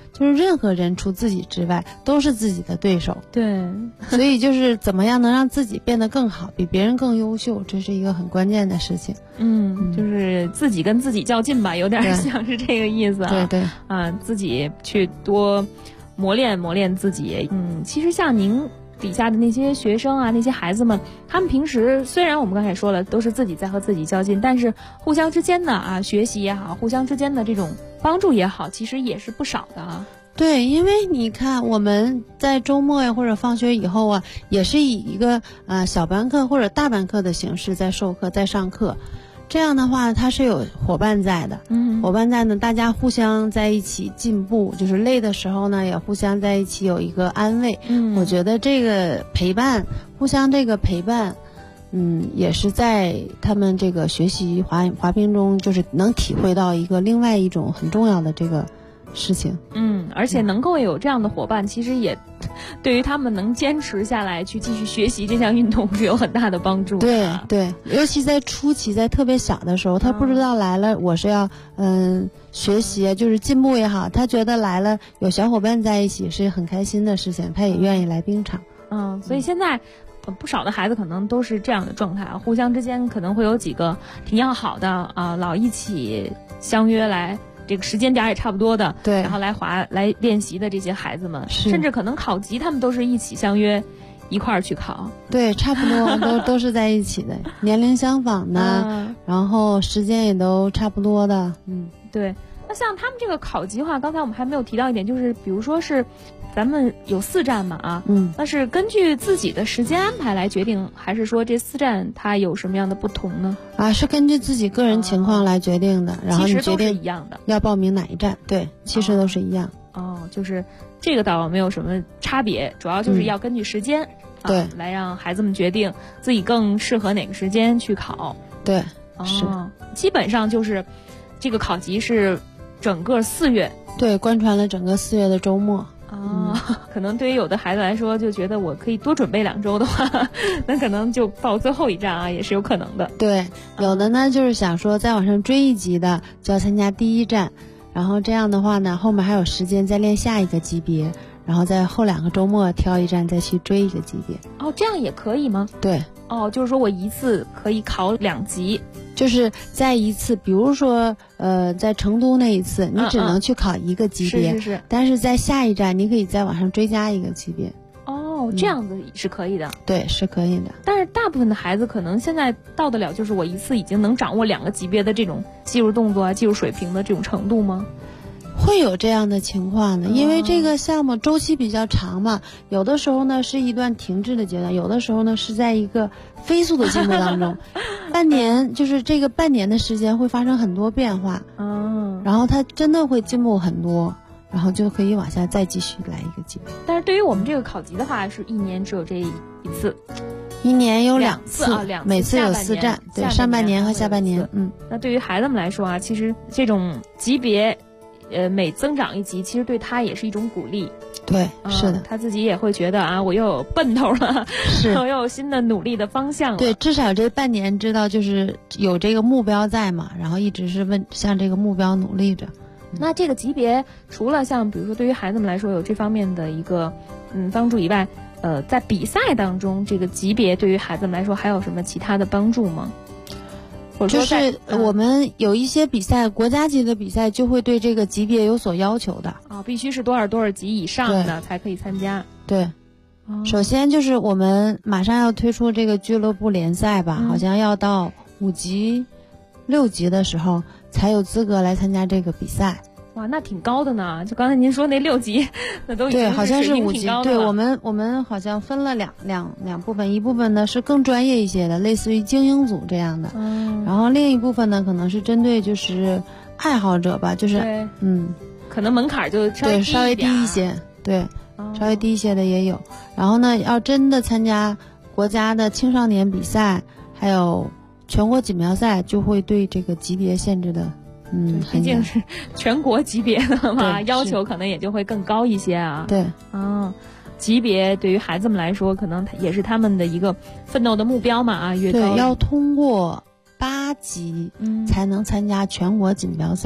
就是任何人除自己之外都是自己的对手。 对， 所以就是怎么样能让自己变得更好，比别人更优秀，这是一个很关键的事情。 就是自己跟自己较劲吧，有点像是这个意思啊。 对对啊，自己去多磨练自己。其实像您底下的那些学生啊，那些孩子们，他们平时虽然我们刚才说了都是自己在和自己较劲，但是互相之间的啊学习也好，互相之间的这种帮助也好，其实也是不少的啊。 对，因为你看我们在周末呀或者放学以后啊，也是以一个小班课或者大班课的形式在授课在上课。这样的话它是有伙伴在的，伙伴在呢，大家互相在一起进步，就是累的时候呢也互相在一起有一个安慰。我觉得这个陪伴，互相这个陪伴也是在他们这个学习滑冰中就是能体会到一个另外一种很重要的这个事情。 而且能够有这样的伙伴，其实也对于他们能坚持下来去继续学习这项运动是有很大的帮助的。 对对，尤其在初期，在特别小的时候，他不知道来了我是要学习，就是进步也好，他觉得来了有小伙伴在一起是很开心的事情，他也愿意来冰场。 所以现在不少的孩子可能都是这样的状态啊，互相之间可能会有几个挺要好的啊，老一起相约来。这个时间点也差不多的， 对， 然后来练习的这些孩子们，甚至可能考级他们都是一起相约一块儿去考。 对，差不多都是在一起的，年龄相仿的，然后时间也都差不多的。 对。那像他们这个考级的话，刚才我们还没有提到一点，就是比如说是咱们有4站嘛啊，那是根据自己的时间安排来决定，还是说这4站它有什么样的不同呢？ 是根据自己个人情况来决定的，然后你决定一样的要报名哪一站。对，其实都是一样。 就是这个倒没有什么差别，主要就是要根据时间， 对， 来让孩子们决定自己更适合哪个时间去考。 对，是， 基本上就是这个考级是整个4月， 对，贯穿了整个4月的周末。 可能对于有的孩子来说，就觉得我可以多准备2周的话，那可能就报最后一站啊，也是有可能的。 对，有的呢就是想说再往上追一级的，就要参加第1站，然后这样的话呢，后面还有时间再练下一个级别，然后在后2个周末挑一站再去追一个级别。 这样也可以吗？ 对。 就是说我一次可以考2级。 就是在一次，比如说在成都那一次，你只能去考1个级别， 是， 但是在下一站你可以再往上追加1个级别。 这样子是可以的。 对，是可以的。 但是大部分的孩子可能现在到得了，就是我一次已经能掌握2个级别的这种技术动作啊、技术水平的这种程度吗？ 会有这样的情况的，因为这个项目周期比较长嘛，有的时候呢是一段停滞的阶段，有的时候呢是在一个飞速的进步当中。半年就是这个半年的时间会发生很多变化，然后他真的会进步很多，然后就可以往下再继续来一个级别。 但是对于我们这个考级的话，是1年只有这一次。 1年有2次，每次有4站，对，上半年和下半年。 那对于孩子们来说啊，其实这种级别每增长1级，其实对他也是一种鼓励。 对，是的， 他自己也会觉得我又有奔头了， 是， 我又有新的努力的方向了。 对，至少这半年知道就是有这个目标在嘛，然后一直是向这个目标努力着。 那这个级别除了像比如说对于孩子们来说有这方面的一个帮助以外，在比赛当中这个级别对于孩子们来说还有什么其他的帮助吗？ 就是我们有一些比赛，国家级的比赛就会对这个级别有所要求的必须是多少级以上的才可以参加。 对，首先就是我们马上要推出这个俱乐部联赛吧，好像要到5级、6级的时候才有资格来参加这个比赛。 哇，那挺高的呢！就刚才您说那6级，那都已经对，好像是5级。对，我们好像分了两部分，一部分呢是更专业一些的，类似于精英组这样的，然后另一部分呢可能是针对就是爱好者吧，就是可能门槛就稍微低一些，对，稍微低一些的也有。然后呢，要真的参加国家的青少年比赛，还有全国锦标赛，就会对这个级别限制的。 毕竟是全国级别的嘛，要求可能也就会更高一些啊。 对， 级别对于孩子们来说，可能也是他们的一个奋斗的目标嘛啊，越高对，要通过8级才能参加全国锦标赛。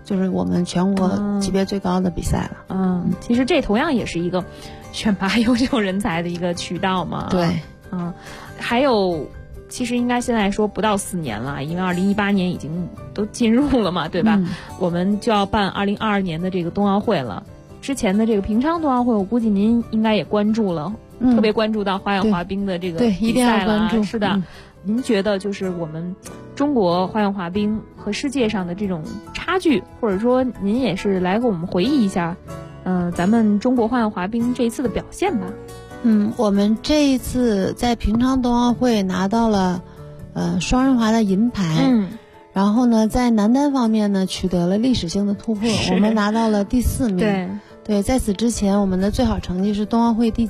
就是我们全国级别最高的比赛了。 其实这同样也是一个选拔优秀人才的一个渠道嘛。 对， 还有。其实应该现在说不到4年了，因为2018年已经都进入了嘛，对吧？我们就要办2022年的这个冬奥会了。之前的这个平昌冬奥会，我估计您应该也关注了，特别关注到花样滑冰的这个比赛了。 对，一定要关注。 是的，您觉得就是我们中国花样滑冰和世界上的这种差距，或者说您也是来给我们回忆一下，咱们中国花样滑冰这一次的表现吧。 我们这一次在平昌冬奥会拿到了双人滑的银牌，然后呢在男单方面呢取得了历史性的突破，我们拿到了第4名。对，在此之前我们的最好成绩是冬奥会第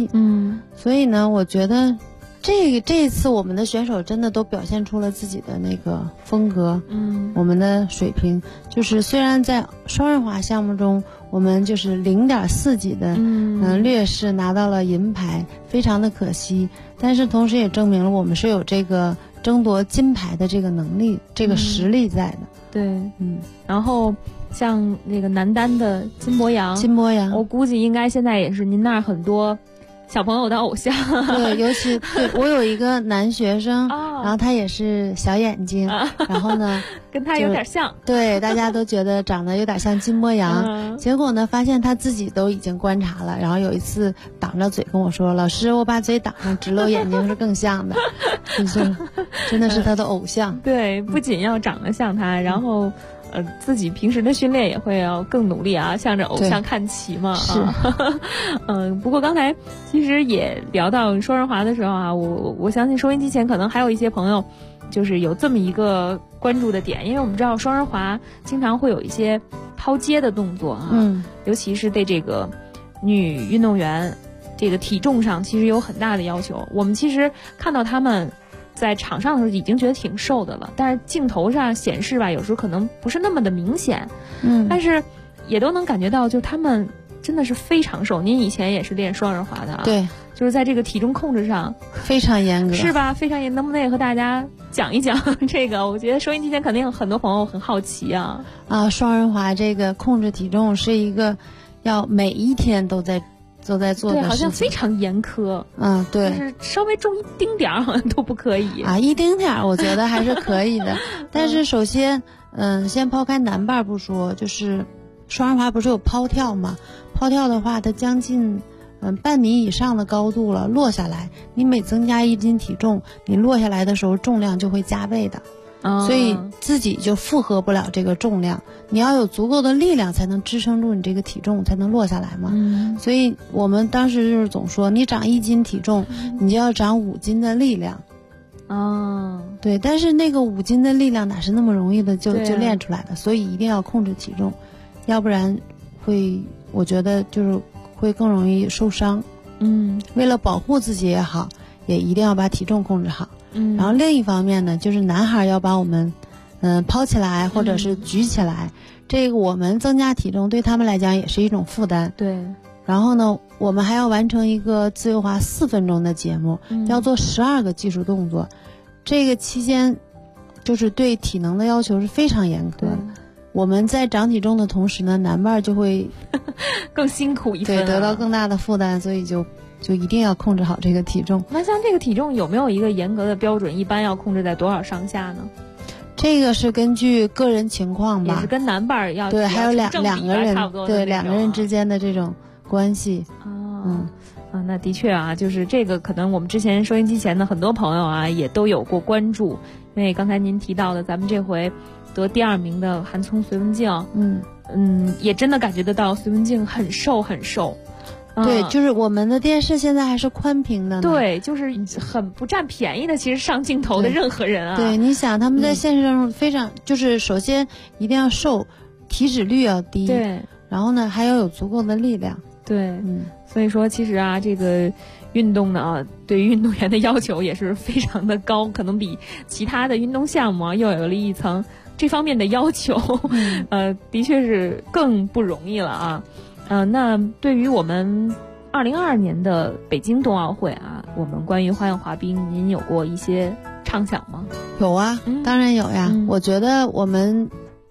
7。所以呢我觉得这一次我们的选手真的都表现出了自己的那个风格，我们的水平就是虽然在双人滑项目中我们就是0.4几的劣势拿到了银牌，非常的可惜，但是同时也证明了我们是有这个争夺金牌的这个能力，这个实力在的。 对，然后像那个男单的金博洋，我估计应该现在也是您那儿很多小朋友的偶像。 对，尤其对我有一个男学生，然后他也是小眼睛，然后呢跟他有点像。 对，大家都觉得长得有点像金博洋，结果呢发现他自己都已经观察了，然后有一次挡着嘴跟我说，老师我把嘴挡上只露眼睛是更像的。就是真的是他的偶像。 对，不仅要长得像他，然后自己平时的训练也会要更努力啊，向着偶像看齐嘛。 是， 不过刚才其实也聊到双人滑的时候啊，我相信收音机前可能还有一些朋友，就是有这么一个关注的点，因为我们知道双人滑经常会有一些抛接的动作啊，尤其是对这个女运动员这个体重上其实有很大的要求。我们其实看到他们在场上的时候已经觉得挺瘦的了，但是镜头上显示吧，有时候可能不是那么的明显，但是也都能感觉到，就他们真的是非常瘦。您以前也是练双人滑的啊？ 对， 就是在这个体重控制上非常严格， 是吧？非常严，能不能也和大家讲一讲这个？我觉得收音机前肯定有很多朋友很好奇啊。 双人滑这个控制体重是一个要每一天都在做的事情， 对，好像非常严苛。 对， 就是稍微重一丁点儿好像都不可以啊，一丁点儿我觉得还是可以的。但是首先，先抛开男伴不说，就是双人滑不是有抛跳吗？抛跳的话，它将近半米以上的高度了，落下来，你每增加1斤体重，你落下来的时候重量就会加倍的。所以自己就负荷不了这个重量，你要有足够的力量才能支撑住你这个体重，才能落下来嘛。所以我们当时就是总说，你长1斤体重，你就要长5斤的力量。对，但是那个5斤的力量哪是那么容易的就练出来的？所以一定要控制体重，要不然我觉得就是会更容易受伤。为了保护自己也好，也一定要把体重控制好。然后另一方面呢，就是男孩要把我们抛起来或者是举起来，这个我们增加体重对他们来讲也是一种负担。 对， 然后呢我们还要完成一个自由滑4分钟的节目，要做12个技术动作，这个期间就是对体能的要求是非常严苛的。我们在长体重的同时呢，男伴就会更辛苦一分， 对，得到更大的负担，所以就一定要控制好这个体重。 那像这个体重有没有一个严格的标准？一般要控制在多少上下呢？ 这个是根据个人情况吧， 也是跟男伴要对，还有两个人差不多对2个人之间的这种关系。 那的确啊，就是这个可能我们之前收音机前的很多朋友啊也都有过关注，因为刚才您提到的咱们这回得第2名的韩聪隋文静，也真的感觉得到隋文静很瘦很瘦。 对，就是我们的电视现在还是宽屏的呢。 对，就是很不占便宜的，其实上镜头的任何人啊。 对，你想他们在现实中非常，就是首先一定要瘦，体脂率要低， 对， 然后呢还要有足够的力量。 对，所以说其实啊，这个运动呢，对于运动员的要求也是非常的高，可能比其他的运动项目又有了一层这方面的要求，的确是更不容易了啊。那对于我们2022年的北京冬奥会啊，我们关于花样滑冰，您有过一些畅想吗？ 有啊，当然有呀。我觉得我们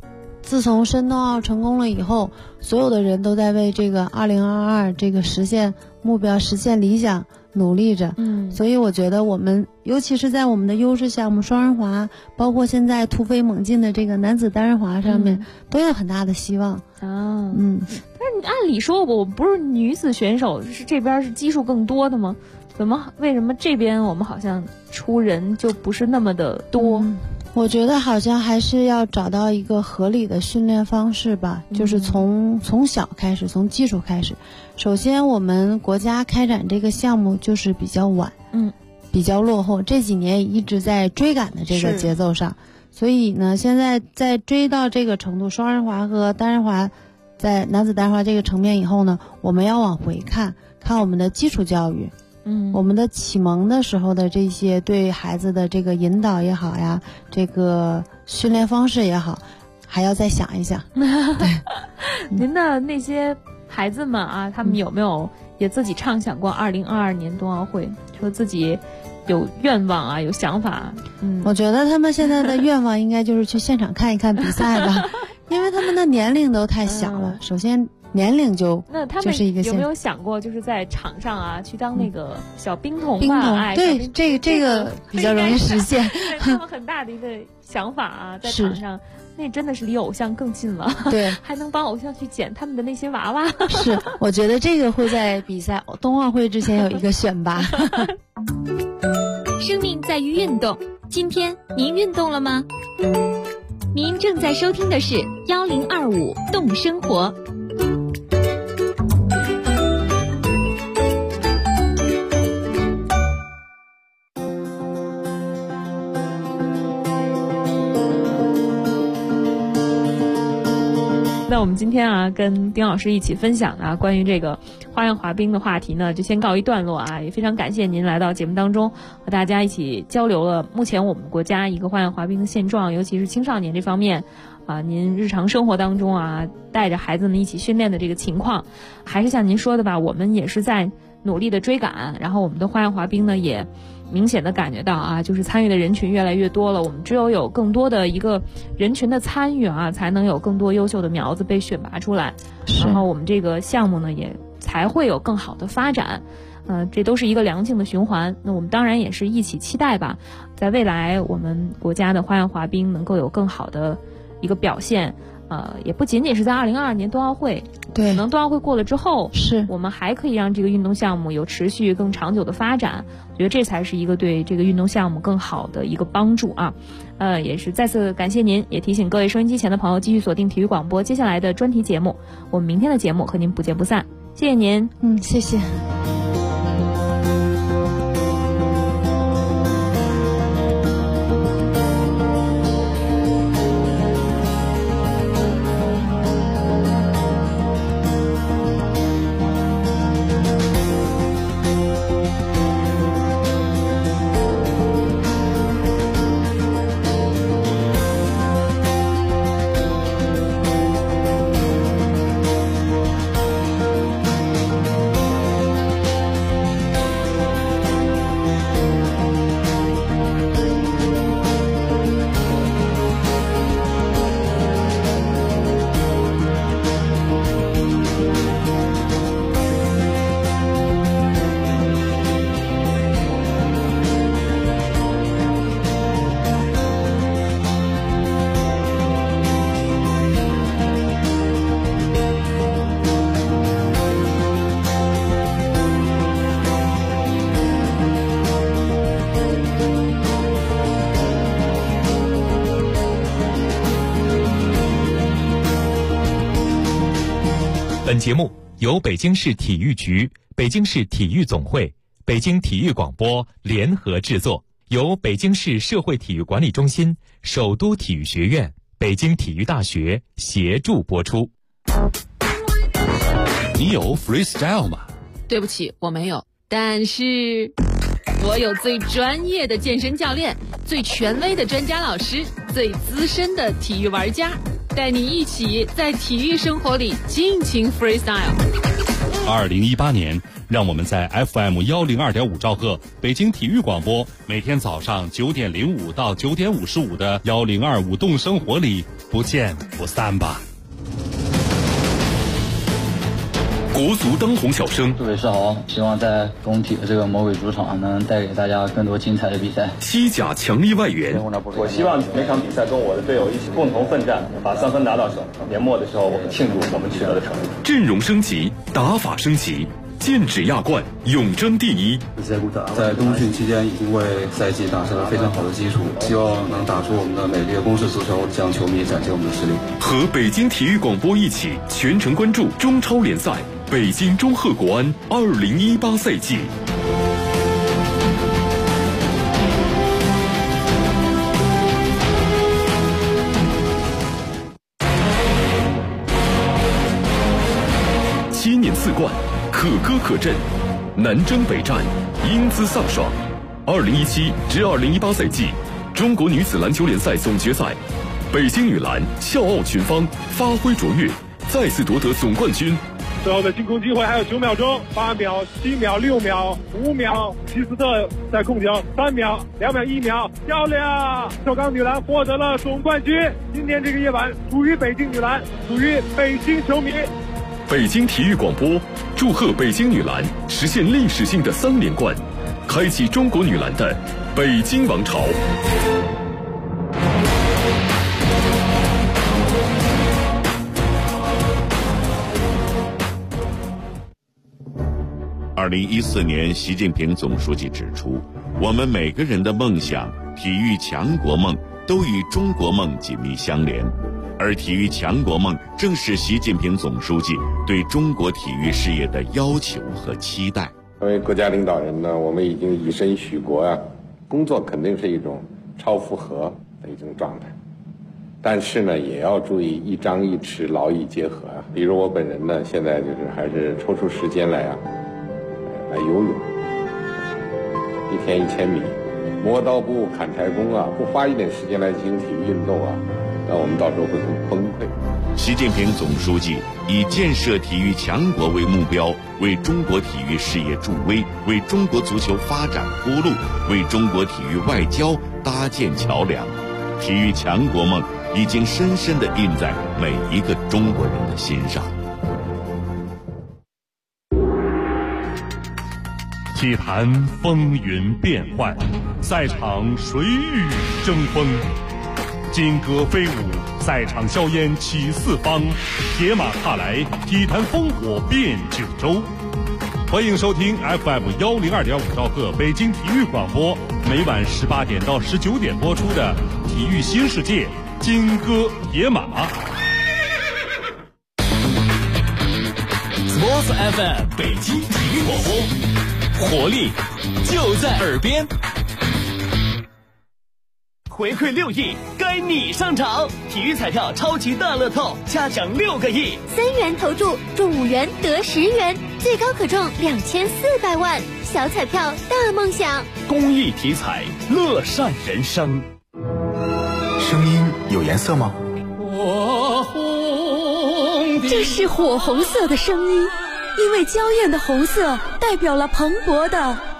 自从申冬奥成功了以后，所有的人都在为这个2022这个实现目标、实现理想努力着。所以我觉得我们尤其是在我们的优势项目双人滑，包括现在突飞猛进的这个男子单人滑上面，都有很大的希望。 但是按理说我不是女子选手，是这边是基数更多的吗？为什么这边我们好像出人就不是那么的多？ 我觉得好像还是要找到一个合理的训练方式吧，就是从小开始，从基础开始。首先我们国家开展这个项目就是比较晚，比较落后，这几年一直在追赶的这个节奏上，所以呢现在在追到这个程度，双人滑和单人滑在男子单人滑这个层面以后呢，我们要往回看我们的基础教育，我们的启蒙的时候的这些对孩子的这个引导也好呀，这个训练方式也好，还要再想一想。对， 您的那些孩子们啊，他们有没有也自己畅想过2022年冬奥会，说自己有愿望啊，有想法？ 我觉得他们现在的愿望应该就是去现场看一看比赛吧，因为他们的年龄都太小了。首先年龄那他们有没有想过，就是在场上啊，去当那个小冰童吧？ 对，这个比较容易实现。 他们很大的一个想法啊，在场上，那真的是离偶像更近了。 对， 还能帮偶像去捡他们的那些娃娃。 是，我觉得这个会在比赛冬奥会之前有一个选拔。 生命在于运动，今天您运动了吗？您正在收听的是1025动生活。 那我们今天啊，跟丁老师一起分享的关于这个花样滑冰的话题呢，就先告一段落啊。也非常感谢您来到节目当中，和大家一起交流了目前我们国家一个花样滑冰的现状，尤其是青少年这方面啊，您日常生活当中啊，带着孩子们一起训练的这个情况。还是像您说的吧，我们也是在努力的追赶，然后我们的花样滑冰呢也明显的感觉到啊，就是参与的人群越来越多了。我们只有更多的一个人群的参与啊，才能有更多优秀的苗子被选拔出来，然后我们这个项目呢也才会有更好的发展。这都是一个良性的循环。那我们当然也是一起期待吧，在未来我们国家的花样滑冰能够有更好的一个表现。也不仅仅是在2022年冬奥会， 对， 可能冬奥会过了之后， 是我们还可以让这个运动项目有持续更长久的发展。我觉得这才是一个对这个运动项目更好的一个帮助啊。也是再次感谢您，也提醒各位收音机前的朋友继续锁定体育广播接下来的专题节目，我们明天的节目和您不见不散。谢谢您。 谢谢。 本节目由北京市体育局、北京市体育总会、北京体育广播联合制作，由北京市社会体育管理中心、首都体育学院、北京体育大学协助播出。 你有 freestyle 吗？ 对不起，我没有，但是我有最专业的健身教练，最权威的专家老师，最资深的体育玩家，带你一起在体育生活里尽情 freestyle。 2018年，让我们在 FM 102.5兆赫北京体育广播每天早上9点05到9点55的102舞动生活里不见不散吧。 国足当红小生， 各位是好，希望在工体的这个魔鬼主场能带给大家更多精彩的比赛。 西甲强力外援， 我希望每场比赛跟我的队友一起共同奋战，把3分拿到手。年末的时候，我们庆祝我们取得的成绩。 阵容升级，打法升级，剑指亚冠，永争第一。 在冬训期间已经为赛季打下了非常好的基础，希望能打出我们的美丽的攻势足球，向球迷展现我们的实力。 和北京体育广播一起全程关注中超联赛北京中赫国安2018赛季。7年4冠，可歌可阵，南征北战，英姿飒爽。2017至2018赛季中国女子篮球联赛总决赛，北京女篮笑傲群芳，发挥卓越，再次夺得总冠军。 最后的进攻机会还有9秒钟，8秒、7秒、6秒、5秒，希斯特在控球，3秒、2秒、1秒，漂亮！首钢女篮获得了总冠军。今天这个夜晚属于北京女篮，属于北京球迷。 北京体育广播祝贺北京女篮实现历史性的3连冠，开启中国女篮的北京王朝。 2014年，习近平总书记指出，我们每个人的梦想、体育强国梦都与中国梦紧密相连，而体育强国梦正是习近平总书记对中国体育事业的要求和期待。 作为国家领导人呢，我们已经以身许国啊，工作肯定是一种超负荷的一种状态，但是呢，也要注意一张一弛，劳逸结合啊。比如我本人呢，现在就是还是抽出时间来游泳，1天1000米，磨刀不误砍柴工啊，不花一点时间来进行体育运动啊，那我们到时候会很崩溃。 习近平总书记以建设体育强国为目标，为中国体育事业助威，为中国足球发展铺路，为中国体育外交搭建桥梁。体育强国梦已经深深地印在每一个中国人的心上。 体坛风云变幻，赛场谁与争锋？金戈飞舞，赛场硝烟起四方，铁马踏来，体坛烽火遍九州。欢迎收听 FM 102.5兆赫北京体育广播，每晚18点到19点播出的《体育新世界》金戈铁马。 Sports FM 北京体育广播，活力就在耳边。回馈6亿，该你上场！体育彩票超级大乐透，加奖6个亿 ，3元投注中5元得10元，最高可中2400万，小彩票大梦想。 公益体彩，乐善人生。 声音有颜色吗？ 这是火红色的声音，因为娇艳的红色代表了蓬勃的